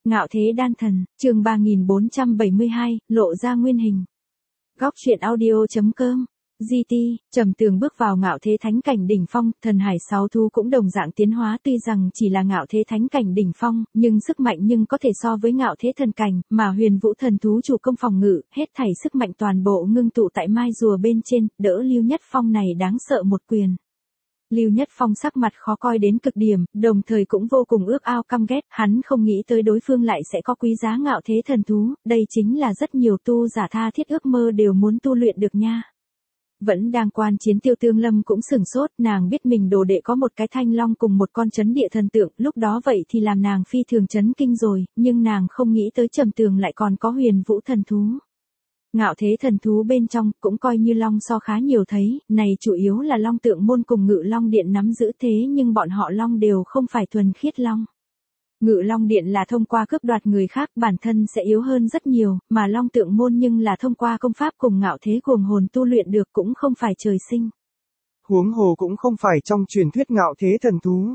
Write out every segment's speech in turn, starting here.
Ngạo thế đan thần, chương 3472, lộ ra nguyên hình. Góc truyện audio.com. GT, Trầm Tường bước vào ngạo thế thánh cảnh đỉnh phong, thần hải sáu thú cũng đồng dạng tiến hóa, tuy rằng chỉ là ngạo thế thánh cảnh đỉnh phong, nhưng sức mạnh nhưng có thể so với ngạo thế thần cảnh, mà huyền vũ thần thú chủ công phòng ngự, hết thảy sức mạnh toàn bộ ngưng tụ tại mai rùa bên trên, đỡ Lưu Nhất Phong này đáng sợ một quyền. Lưu Nhất Phong sắc mặt khó coi đến cực điểm, đồng thời cũng vô cùng ước ao căm ghét, hắn không nghĩ tới đối phương lại sẽ có quý giá ngạo thế thần thú, đây chính là rất nhiều tu giả tha thiết ước mơ đều muốn tu luyện được nha. Vẫn đang quan chiến Tiêu Tương Lâm cũng sửng sốt, nàng biết mình đồ đệ có một cái thanh long cùng một con chấn địa thần tượng, lúc đó vậy thì làm nàng phi thường chấn kinh rồi, nhưng nàng không nghĩ tới Trầm Tường lại còn có huyền vũ thần thú. Ngạo thế thần thú bên trong cũng coi như long so khá nhiều thấy, này chủ yếu là long tượng môn cùng ngự long điện nắm giữ thế, nhưng bọn họ long đều không phải thuần khiết long. Ngự long điện là thông qua cướp đoạt người khác, bản thân sẽ yếu hơn rất nhiều, mà long tượng môn nhưng là thông qua công pháp cùng ngạo thế cuồng hồn tu luyện được, cũng không phải trời sinh. Huống hồ cũng không phải trong truyền thuyết ngạo thế thần thú.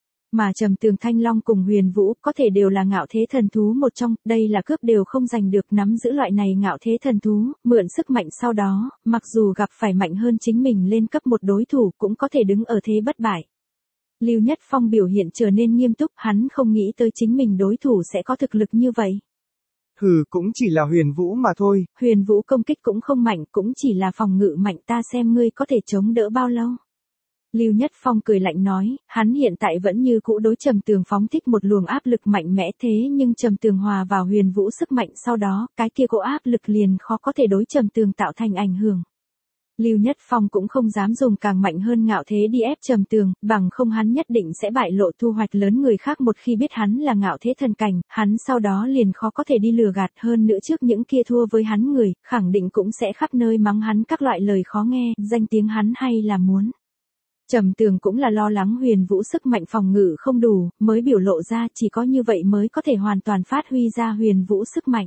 Mà Trầm Tường Thanh Long cùng Huyền Vũ có thể đều là ngạo thế thần thú một trong, đây là cướp đều không giành được, nắm giữ loại này ngạo thế thần thú, mượn sức mạnh sau đó, mặc dù gặp phải mạnh hơn chính mình lên cấp một đối thủ cũng có thể đứng ở thế bất bại. Lưu Nhất Phong biểu hiện trở nên nghiêm túc, hắn không nghĩ tới chính mình đối thủ sẽ có thực lực như vậy. Hừ, cũng chỉ là Huyền Vũ mà thôi. Huyền Vũ công kích cũng không mạnh, cũng chỉ là phòng ngự mạnh, ta xem ngươi có thể chống đỡ bao lâu. Lưu Nhất Phong cười lạnh nói, hắn hiện tại vẫn như cũ đối Trầm Tường phóng thích một luồng áp lực mạnh mẽ, thế nhưng Trầm Tường hòa vào Huyền Vũ sức mạnh sau đó, cái kia cỗ áp lực liền khó có thể đối Trầm Tường tạo thành ảnh hưởng. Lưu Nhất Phong cũng không dám dùng càng mạnh hơn ngạo thế đi ép Trầm Tường, bằng không hắn nhất định sẽ bại lộ thu hoạch lớn người khác, một khi biết hắn là ngạo thế thần cảnh, hắn sau đó liền khó có thể đi lừa gạt, hơn nữa trước những kia thua với hắn người, khẳng định cũng sẽ khắp nơi mắng hắn các loại lời khó nghe, danh tiếng hắn hay là muốn. Trầm Tường cũng là lo lắng Huyền Vũ sức mạnh phòng ngự không đủ, mới biểu lộ ra, chỉ có như vậy mới có thể hoàn toàn phát huy ra Huyền Vũ sức mạnh.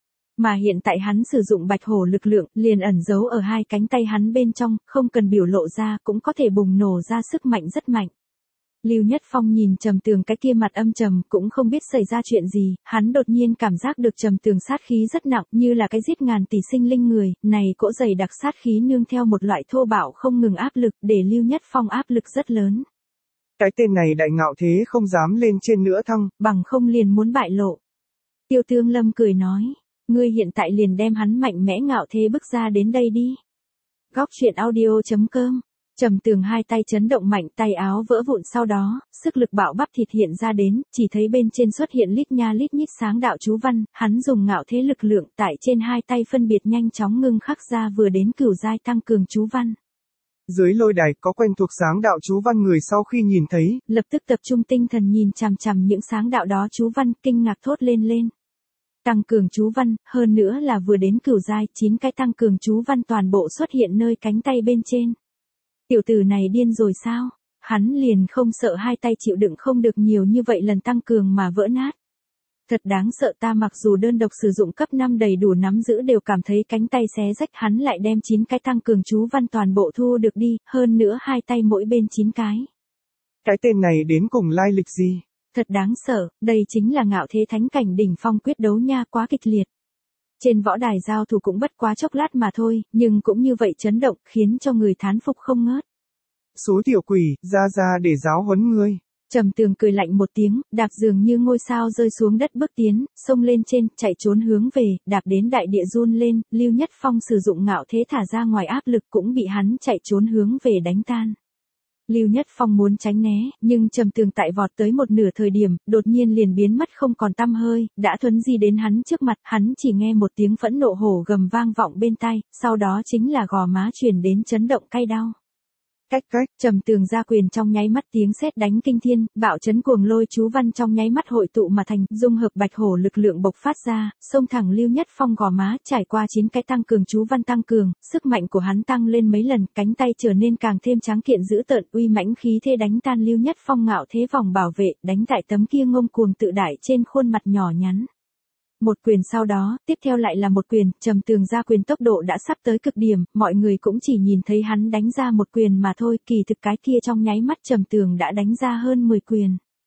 Mà hiện tại hắn sử dụng bạch hổ lực lượng, liền ẩn giấu ở hai cánh tay hắn bên trong, không cần biểu lộ ra, cũng có thể bùng nổ ra sức mạnh rất mạnh. Lưu Nhất Phong nhìn Trầm Tường cái kia mặt âm trầm, cũng không biết xảy ra chuyện gì, hắn đột nhiên cảm giác được Trầm Tường sát khí rất nặng, như là cái giết ngàn tỷ sinh linh người, này cỗ dày đặc sát khí nương theo một loại thô bạo không ngừng áp lực, để Lưu Nhất Phong áp lực rất lớn. Cái tên này đại ngạo thế không dám lên trên nữa thăng, bằng không liền muốn bại lộ. Tiêu Tương Lâm cười nói, ngươi hiện tại liền đem hắn mạnh mẽ ngạo thế bức ra đến đây đi. Góc truyện audio.com. Trầm Tường hai tay chấn động mạnh, tay áo vỡ vụn, sau đó, sức lực bạo bắp thịt hiện ra đến, chỉ thấy bên trên xuất hiện lít nha lít nhít sáng đạo chú văn, hắn dùng ngạo thế lực lượng tại trên hai tay phân biệt nhanh chóng ngưng khắc ra vừa đến cửu giai tăng cường chú văn. Dưới lôi đài có quen thuộc sáng đạo chú văn người sau khi nhìn thấy, lập tức tập trung tinh thần nhìn chằm chằm những sáng đạo đó chú văn, kinh ngạc thốt lên. Tăng cường chú văn, hơn nữa là vừa đến cửu giai, 9 cái tăng cường chú văn toàn bộ xuất hiện nơi cánh tay bên trên. Tiểu tử này điên rồi sao? Hắn liền không sợ hai tay chịu đựng không được nhiều như vậy lần tăng cường mà vỡ nát. Thật đáng sợ, ta mặc dù đơn độc sử dụng cấp 5 đầy đủ nắm giữ đều cảm thấy cánh tay xé rách, hắn lại đem 9 cái tăng cường chú văn toàn bộ thu được đi, hơn nữa hai tay mỗi bên 9 cái. Cái tên này đến cùng lai lịch gì? Thật đáng sợ, đây chính là ngạo thế thánh cảnh đỉnh phong quyết đấu nha, quá kịch liệt. Trên võ đài giao thủ cũng bất quá chốc lát mà thôi, nhưng cũng như vậy chấn động, khiến cho người thán phục không ngớt. Số tiểu quỷ, ra để giáo huấn ngươi. Trầm Tường cười lạnh một tiếng, đạp dường như ngôi sao rơi xuống đất bước tiến, xông lên trên, chạy trốn hướng về, đạp đến đại địa run lên, Lưu Nhất Phong sử dụng ngạo thế thả ra ngoài áp lực cũng bị hắn chạy trốn hướng về đánh tan. Lưu Nhất Phong muốn tránh né, nhưng Trầm Tường tại vọt tới một nửa thời điểm, đột nhiên liền biến mất không còn tăm hơi, đã thuấn di đến hắn trước mặt, hắn chỉ nghe một tiếng phẫn nộ hổ gầm vang vọng bên tai, sau đó chính là gò má truyền đến chấn động cay đau. Cách, Trầm Tường ra quyền trong nháy mắt, tiếng sét đánh kinh thiên, bạo chấn cuồng lôi chú văn trong nháy mắt hội tụ mà thành, dung hợp bạch hổ lực lượng bộc phát ra, xông thẳng Lưu Nhất Phong gò má, trải qua 9 cái tăng cường chú văn tăng cường, sức mạnh của hắn tăng lên mấy lần, cánh tay trở nên càng thêm tráng kiện dữ tợn, uy mãnh khí thế đánh tan Lưu Nhất Phong ngạo thế vòng bảo vệ, đánh tại tấm kia ngông cuồng tự đại trên khuôn mặt nhỏ nhắn. Một quyền sau đó, tiếp theo lại là một quyền, Trầm Tường ra quyền tốc độ đã sắp tới cực điểm, mọi người cũng chỉ nhìn thấy hắn đánh ra một quyền mà thôi, kỳ thực cái kia trong nháy mắt Trầm Tường đã đánh ra hơn 10 quyền.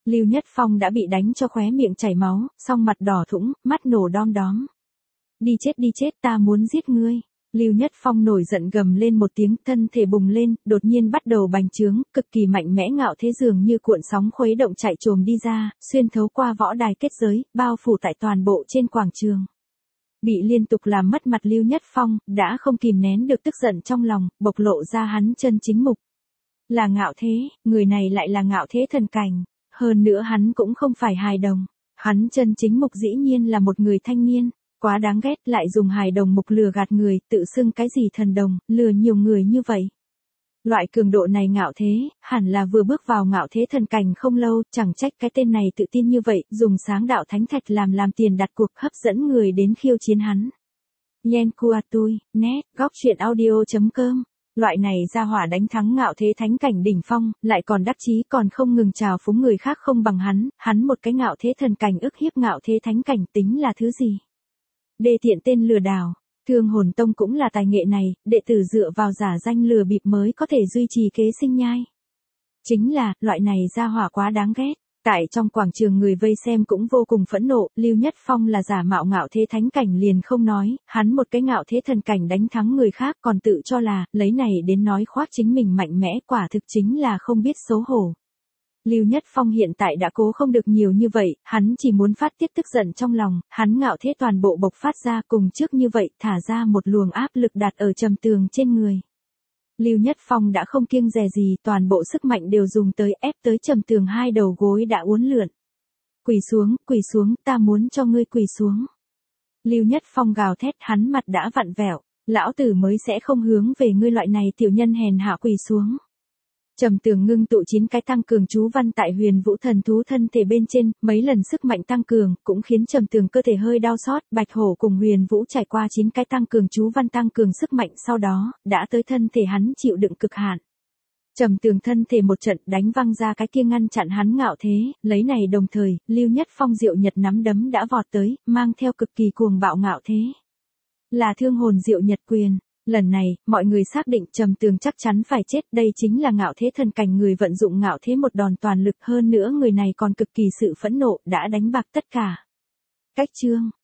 Lưu Nhất Phong đã bị đánh cho khóe miệng chảy máu, song mặt đỏ thũng, mắt nổ đom đóm. Đi chết ta muốn giết ngươi. Lưu Nhất Phong nổi giận gầm lên một tiếng, thân thể bùng lên, đột nhiên bắt đầu bành trướng, cực kỳ mạnh mẽ ngạo thế dường như cuộn sóng khuấy động chạy trồm đi ra, xuyên thấu qua võ đài kết giới, bao phủ tại toàn bộ trên quảng trường. Bị liên tục làm mất mặt Lưu Nhất Phong, đã không kìm nén được tức giận trong lòng, bộc lộ ra hắn chân chính mục. Là ngạo thế, người này lại là ngạo thế thần cảnh, hơn nữa hắn cũng không phải hài đồng, hắn chân chính mục dĩ nhiên là một người thanh niên. Quá đáng ghét, lại dùng hài đồng mục lừa gạt người, tự xưng cái gì thần đồng, lừa nhiều người như vậy. Loại cường độ này ngạo thế, hẳn là vừa bước vào ngạo thế thần cảnh không lâu, chẳng trách cái tên này tự tin như vậy, dùng sáng đạo thánh thạch làm tiền đặt cuộc hấp dẫn người đến khiêu chiến hắn. Yen Kuatui, net, góc truyện audio.com. Loại này ra hỏa đánh thắng ngạo thế thánh cảnh đỉnh phong, lại còn đắc chí còn không ngừng trào phúng người khác không bằng hắn một cái ngạo thế thần cảnh ức hiếp ngạo thế thánh cảnh tính là thứ gì? Đê tiện tên lừa đảo, Thương Hồn Tông cũng là tài nghệ này, đệ tử dựa vào giả danh lừa bịp mới có thể duy trì kế sinh nhai. Chính là, loại này ra hỏa quá đáng ghét. Tại trong quảng trường người vây xem cũng vô cùng phẫn nộ, Lưu Nhất Phong là giả mạo ngạo thế thánh cảnh liền không nói, hắn một cái ngạo thế thần cảnh đánh thắng người khác còn tự cho là, lấy này đến nói khoác chính mình mạnh mẽ, quả thực chính là không biết xấu hổ. Lưu Nhất Phong hiện tại đã cố không được nhiều như vậy, hắn chỉ muốn phát tiết tức giận trong lòng, hắn ngạo thế toàn bộ bộc phát ra cùng trước như vậy, thả ra một luồng áp lực đặt ở Trầm Tường trên người. Lưu Nhất Phong đã không kiêng dè gì, toàn bộ sức mạnh đều dùng tới ép tới Trầm Tường hai đầu gối đã uốn lượn. Quỳ xuống, ta muốn cho ngươi quỳ xuống. Lưu Nhất Phong gào thét, hắn mặt đã vặn vẹo, lão tử mới sẽ không hướng về ngươi loại này tiểu nhân hèn hạ quỳ xuống. Trầm Tường ngưng tụ 9 cái tăng cường chú văn tại Huyền Vũ thần thú thân thể bên trên, mấy lần sức mạnh tăng cường, cũng khiến Trầm Tường cơ thể hơi đau xót, Bạch Hổ cùng Huyền Vũ trải qua 9 cái tăng cường chú văn tăng cường sức mạnh sau đó, đã tới thân thể hắn chịu đựng cực hạn. Trầm Tường thân thể một trận đánh văng ra cái kia ngăn chặn hắn ngạo thế, lấy này đồng thời, Lưu Nhất Phong diệu nhật nắm đấm đã vọt tới, mang theo cực kỳ cuồng bạo ngạo thế. Là Thương Hồn Diệu Nhật Quyền. Lần này, mọi người xác định Trầm Tường chắc chắn phải chết, đây chính là ngạo thế thần cảnh người vận dụng ngạo thế một đòn toàn lực, hơn nữa người này còn cực kỳ sự phẫn nộ, đã đánh bạc tất cả. Cách chương